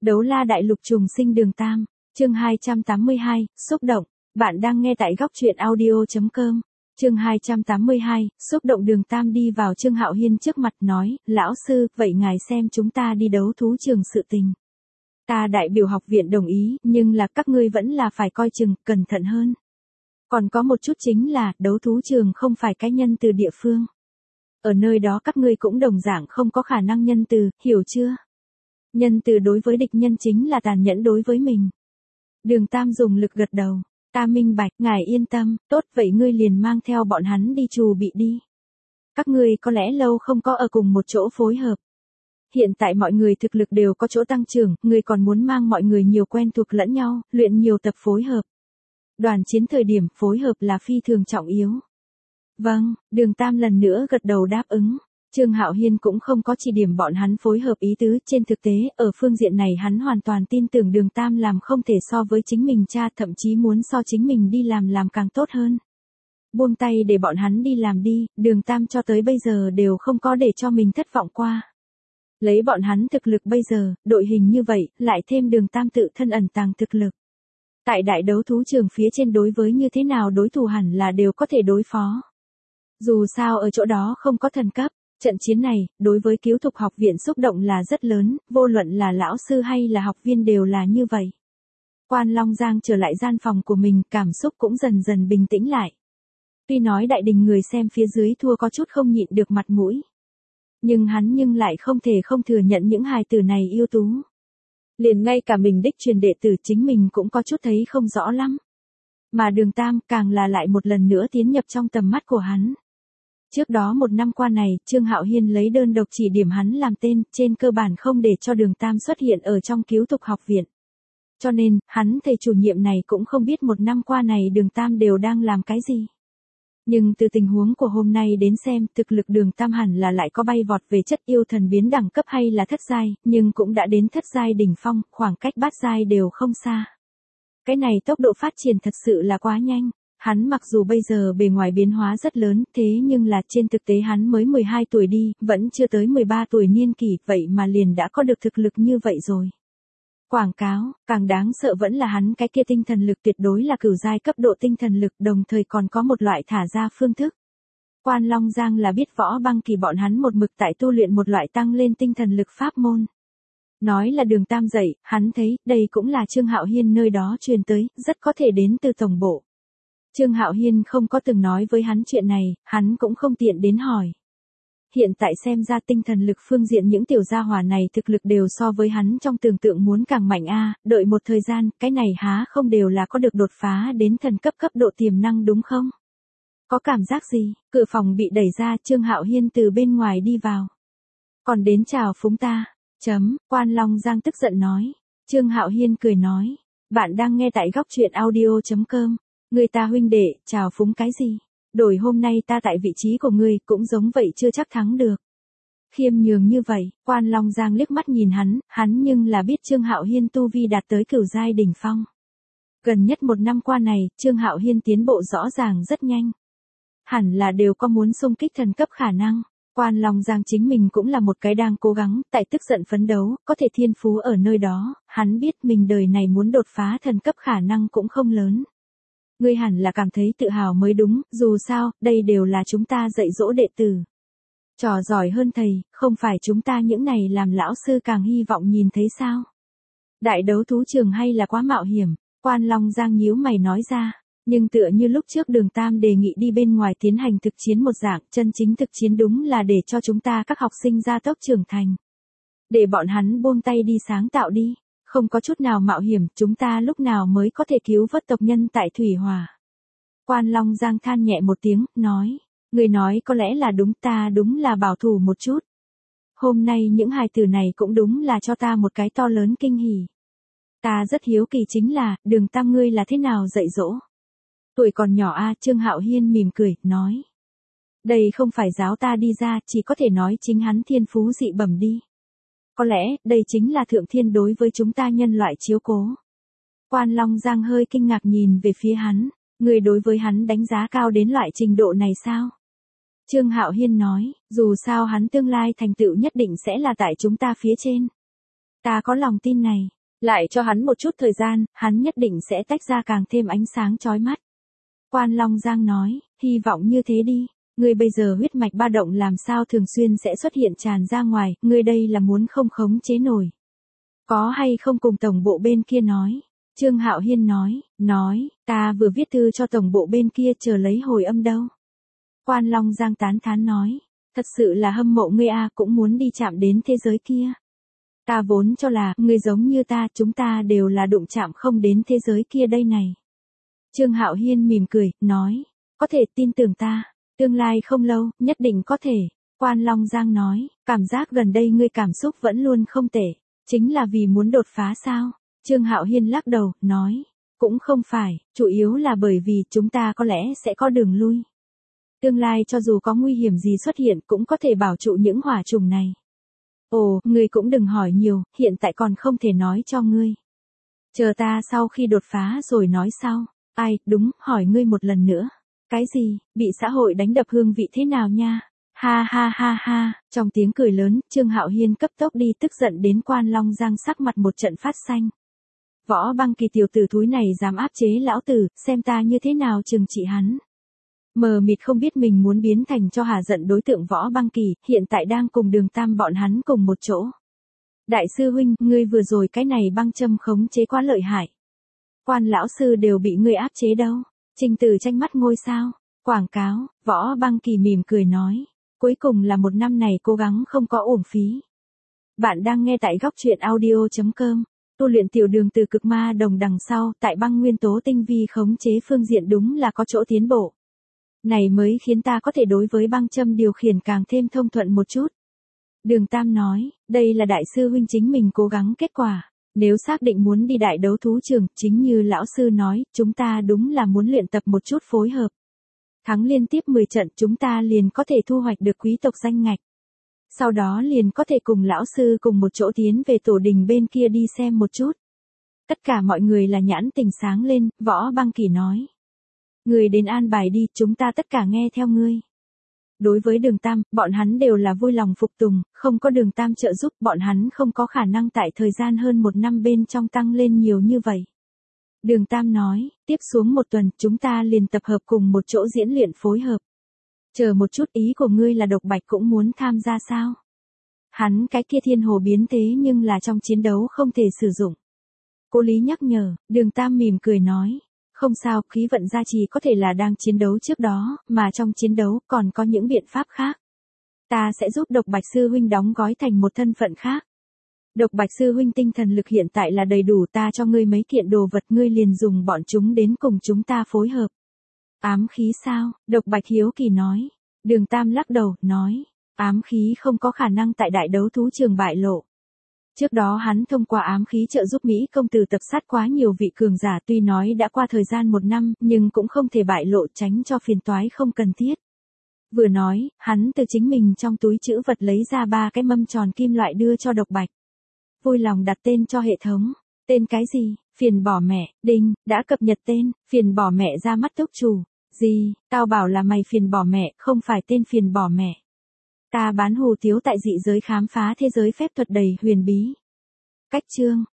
Đấu la đại lục trùng sinh đường Tam, chương 282, xúc động. Bạn đang nghe tại góc truyện audio.com. Chương 282, xúc động. Đường Tam đi vào Trương Hạo Hiên trước mặt nói, lão sư, vậy ngài xem chúng ta đi đấu thú trường sự tình. Ta đại biểu học viện đồng ý, nhưng là các ngươi vẫn là phải coi chừng, cẩn thận hơn. Còn có một chút chính là, đấu thú trường không phải cái nhân từ địa phương. Ở nơi đó các ngươi cũng đồng dạng không có khả năng nhân từ, hiểu chưa? Nhân từ đối với địch nhân chính là tàn nhẫn đối với mình. Đường Tam dùng lực gật đầu. Ta minh bạch, ngài yên tâm, tốt vậy ngươi liền mang theo bọn hắn đi trù bị đi. Các ngươi có lẽ lâu không có ở cùng một chỗ phối hợp. Hiện tại mọi người thực lực đều có chỗ tăng trưởng, ngươi còn muốn mang mọi người nhiều quen thuộc lẫn nhau, luyện nhiều tập phối hợp. Đoàn chiến thời điểm phối hợp là phi thường trọng yếu. Vâng, Đường Tam lần nữa gật đầu đáp ứng. Trương Hạo Hiên cũng không có chỉ điểm bọn hắn phối hợp ý tứ, trên thực tế, ở phương diện này hắn hoàn toàn tin tưởng Đường Tam làm không thể so với chính mình cha, thậm chí muốn so chính mình đi làm càng tốt hơn. Buông tay để bọn hắn đi làm đi, Đường Tam cho tới bây giờ đều không có để cho mình thất vọng qua. Lấy bọn hắn thực lực bây giờ, đội hình như vậy, lại thêm Đường Tam tự thân ẩn tàng thực lực. Tại đại đấu thú trường phía trên đối với như thế nào đối thủ hẳn là đều có thể đối phó. Dù sao ở chỗ đó không có thần cấp. Trận chiến này, đối với Cứu Thục học viện xúc động là rất lớn, vô luận là lão sư hay là học viên đều là như vậy. Quan Long Giang trở lại gian phòng của mình, cảm xúc cũng dần dần bình tĩnh lại. Tuy nói đại đình người xem phía dưới thua có chút không nhịn được mặt mũi. Nhưng hắn lại không thể không thừa nhận những hài tử này ưu tú. Liền ngay cả mình đích truyền đệ tử chính mình cũng có chút thấy không rõ lắm. Mà Đường Tam càng là lại một lần nữa tiến nhập trong tầm mắt của hắn. Trước đó một năm qua này, Trương Hạo Hiên lấy đơn độc chỉ điểm hắn làm tên, trên cơ bản không để cho Đường Tam xuất hiện ở trong Cứu Thục học viện. Cho nên, hắn thầy chủ nhiệm này cũng không biết một năm qua này Đường Tam đều đang làm cái gì. Nhưng từ tình huống của hôm nay đến xem, thực lực Đường Tam hẳn là lại có bay vọt về chất yêu thần biến đẳng cấp hay là thất giai, nhưng cũng đã đến thất giai đỉnh phong, khoảng cách bát giai đều không xa. Cái này tốc độ phát triển thật sự là quá nhanh. Hắn mặc dù bây giờ bề ngoài biến hóa rất lớn, thế nhưng là trên thực tế hắn mới 12 tuổi đi, vẫn chưa tới 13 tuổi niên kỷ, vậy mà liền đã có được thực lực như vậy rồi. Quảng cáo, càng đáng sợ vẫn là hắn cái kia tinh thần lực tuyệt đối là cửu giai cấp độ tinh thần lực, đồng thời còn có một loại thả ra phương thức. Quan Long Giang là biết võ băng kỳ bọn hắn một mực tại tu luyện một loại tăng lên tinh thần lực pháp môn. Nói là Đường Tam dạy, hắn thấy, đây cũng là Trương Hạo Hiên nơi đó truyền tới, rất có thể đến từ tổng bộ. Trương Hạo Hiên không có từng nói với hắn chuyện này, hắn cũng không tiện đến hỏi. Hiện tại xem ra tinh thần lực phương diện những tiểu gia hỏa này thực lực đều so với hắn trong tưởng tượng muốn càng mạnh đợi một thời gian, cái này há không đều là có được đột phá đến thần cấp cấp độ tiềm năng đúng không? Có cảm giác gì? Cửa phòng bị đẩy ra, Trương Hạo Hiên từ bên ngoài đi vào. Còn đến chào phúng ta. Quan Long Giang tức giận nói. Trương Hạo Hiên cười nói. Bạn đang nghe tại góc truyện audio.com. Người ta huynh đệ, chào phúng cái gì? Đổi hôm nay ta tại vị trí của ngươi cũng giống vậy chưa chắc thắng được. Khiêm nhường như vậy, Quan Long Giang liếc mắt nhìn hắn nhưng là biết Trương Hạo Hiên tu vi đạt tới cửu giai đỉnh phong. Gần nhất một năm qua này, Trương Hạo Hiên tiến bộ rõ ràng rất nhanh. Hẳn là đều có muốn xung kích thần cấp khả năng. Quan Long Giang chính mình cũng là một cái đang cố gắng, tại tức giận phấn đấu, có thể thiên phú ở nơi đó, hắn biết mình đời này muốn đột phá thần cấp khả năng cũng không lớn. Ngươi hẳn là cảm thấy tự hào mới đúng, dù sao, đây đều là chúng ta dạy dỗ đệ tử. Trò giỏi hơn thầy, không phải chúng ta những này làm lão sư càng hy vọng nhìn thấy sao? Đại đấu thú trường hay là quá mạo hiểm, Quan Long Giang nhíu mày nói ra, nhưng tựa như lúc trước Đường Tam đề nghị đi bên ngoài tiến hành thực chiến một dạng, chân chính thực chiến đúng là để cho chúng ta các học sinh gia tốc trưởng thành. Để bọn hắn buông tay đi sáng tạo đi. Không có chút nào mạo hiểm, chúng ta lúc nào mới có thể cứu vớt tộc nhân tại Thủy Hòa. Quan Long Giang than nhẹ một tiếng, nói, người nói có lẽ là đúng, ta đúng là bảo thủ một chút. Hôm nay những hài tử này cũng đúng là cho ta một cái to lớn kinh hỉ. Ta rất hiếu kỳ chính là, Đường Tam ngươi là thế nào dạy dỗ? Tuổi còn nhỏ Trương Hạo Hiên mỉm cười, nói. Đây không phải giáo ta đi ra, chỉ có thể nói chính hắn thiên phú dị bẩm đi. Có lẽ, đây chính là thượng thiên đối với chúng ta nhân loại chiếu cố. Quan Long Giang hơi kinh ngạc nhìn về phía hắn, người đối với hắn đánh giá cao đến loại trình độ này sao? Trương Hạo Hiên nói, dù sao hắn tương lai thành tựu nhất định sẽ là tại chúng ta phía trên. Ta có lòng tin này. Lại cho hắn một chút thời gian, hắn nhất định sẽ tách ra càng thêm ánh sáng chói mắt. Quan Long Giang nói, hy vọng như thế đi. Ngươi bây giờ huyết mạch ba động làm sao thường xuyên sẽ xuất hiện tràn ra ngoài, ngươi đây là muốn không khống chế nổi. Có hay không cùng tổng bộ bên kia nói? Trương Hạo Hiên nói, ta vừa viết thư cho tổng bộ bên kia chờ lấy hồi âm đâu. Quan Long Giang tán thán nói, thật sự là hâm mộ ngươi a, cũng muốn đi chạm đến thế giới kia. Ta vốn cho là, ngươi giống như ta, chúng ta đều là đụng chạm không đến thế giới kia đây này. Trương Hạo Hiên mỉm cười, nói, có thể tin tưởng ta, tương lai không lâu, nhất định có thể. Quan Long Giang nói, cảm giác gần đây ngươi cảm xúc vẫn luôn không tệ, chính là vì muốn đột phá sao? Trương Hạo Hiên lắc đầu, nói, cũng không phải, chủ yếu là bởi vì chúng ta có lẽ sẽ có đường lui. Tương lai cho dù có nguy hiểm gì xuất hiện cũng có thể bảo trụ những hỏa trùng này. Ồ, ngươi cũng đừng hỏi nhiều, hiện tại còn không thể nói cho ngươi. Chờ ta sau khi đột phá rồi nói sau. Ai, đúng, hỏi ngươi một lần nữa. Cái gì, bị xã hội đánh đập hương vị thế nào nha? Ha ha ha ha, trong tiếng cười lớn, Trương Hạo Hiên cấp tốc đi tức giận đến Quan Long Giang sắc mặt một trận phát xanh. Võ Băng Kỳ tiểu tử thúi này dám áp chế lão tử, xem ta như thế nào trừng trị hắn. Mờ mịt không biết mình muốn biến thành cho hả giận đối tượng Võ Băng Kỳ, hiện tại đang cùng Đường Tam bọn hắn cùng một chỗ. Đại sư huynh, ngươi vừa rồi cái này băng châm khống chế quá lợi hại. Quan lão sư đều bị ngươi áp chế đâu. Trình Tử tranh mắt ngôi sao. Quảng cáo, Võ Băng Kỳ mỉm cười nói. Cuối cùng là một năm này cố gắng không có uổng phí. Bạn đang nghe tại góc truyện audio.com. Tu luyện tiểu đường từ cực ma đồng đằng sau, tại băng nguyên tố tinh vi khống chế phương diện đúng là có chỗ tiến bộ. Này mới khiến ta có thể đối với băng châm điều khiển càng thêm thông thuận một chút. Đường Tam nói, đây là đại sư huynh chính mình cố gắng kết quả. Nếu xác định muốn đi đại đấu thú trường, chính như lão sư nói, chúng ta đúng là muốn luyện tập một chút phối hợp. Thắng liên tiếp 10 trận chúng ta liền có thể thu hoạch được quý tộc danh ngạch. Sau đó liền có thể cùng lão sư cùng một chỗ tiến về tổ đình bên kia đi xem một chút. Tất cả mọi người là nhãn tình sáng lên, Võ Băng Kỳ nói. Người đến an bài đi, chúng ta tất cả nghe theo ngươi. Đối với Đường Tam, bọn hắn đều là vui lòng phục tùng, không có Đường Tam trợ giúp, bọn hắn không có khả năng tại thời gian hơn 1 năm bên trong tăng lên nhiều như vậy. Đường Tam nói, tiếp xuống 1 tuần, chúng ta liền tập hợp cùng một chỗ diễn luyện phối hợp. Chờ một chút, ý của ngươi là Độc Bạch cũng muốn tham gia sao? Hắn cái kia thiên hồ biến thế nhưng là trong chiến đấu không thể sử dụng. Cô Lý nhắc nhở, Đường Tam mỉm cười nói. Không sao, khí vận gia trì có thể là đang chiến đấu trước đó, mà trong chiến đấu còn có những biện pháp khác. Ta sẽ giúp Độc Bạch sư huynh đóng gói thành một thân phận khác. Độc Bạch sư huynh tinh thần lực hiện tại là đầy đủ, ta cho ngươi mấy kiện đồ vật, ngươi liền dùng bọn chúng đến cùng chúng ta phối hợp. Ám khí sao? Độc Bạch hiếu kỳ nói. Đường Tam lắc đầu, nói. Ám khí không có khả năng tại đại đấu thú trường bại lộ. Trước đó hắn thông qua ám khí trợ giúp Mỹ công tử tập sát quá nhiều vị cường giả, tuy nói đã qua thời gian 1 năm, nhưng cũng không thể bại lộ, tránh cho phiền toái không cần thiết. Vừa nói, hắn từ chính mình trong túi trữ vật lấy ra 3 cái mâm tròn kim loại đưa cho Độc Bạch. Vui lòng đặt tên cho hệ thống. Tên cái gì? Phiền bỏ mẹ, đinh, đã cập nhật tên, phiền bỏ mẹ ra mắt túc chủ. Gì, tao bảo là mày phiền bỏ mẹ, không phải tên phiền bỏ mẹ. Ta bán hủ tiếu tại dị giới khám phá thế giới phép thuật đầy huyền bí. Cách chương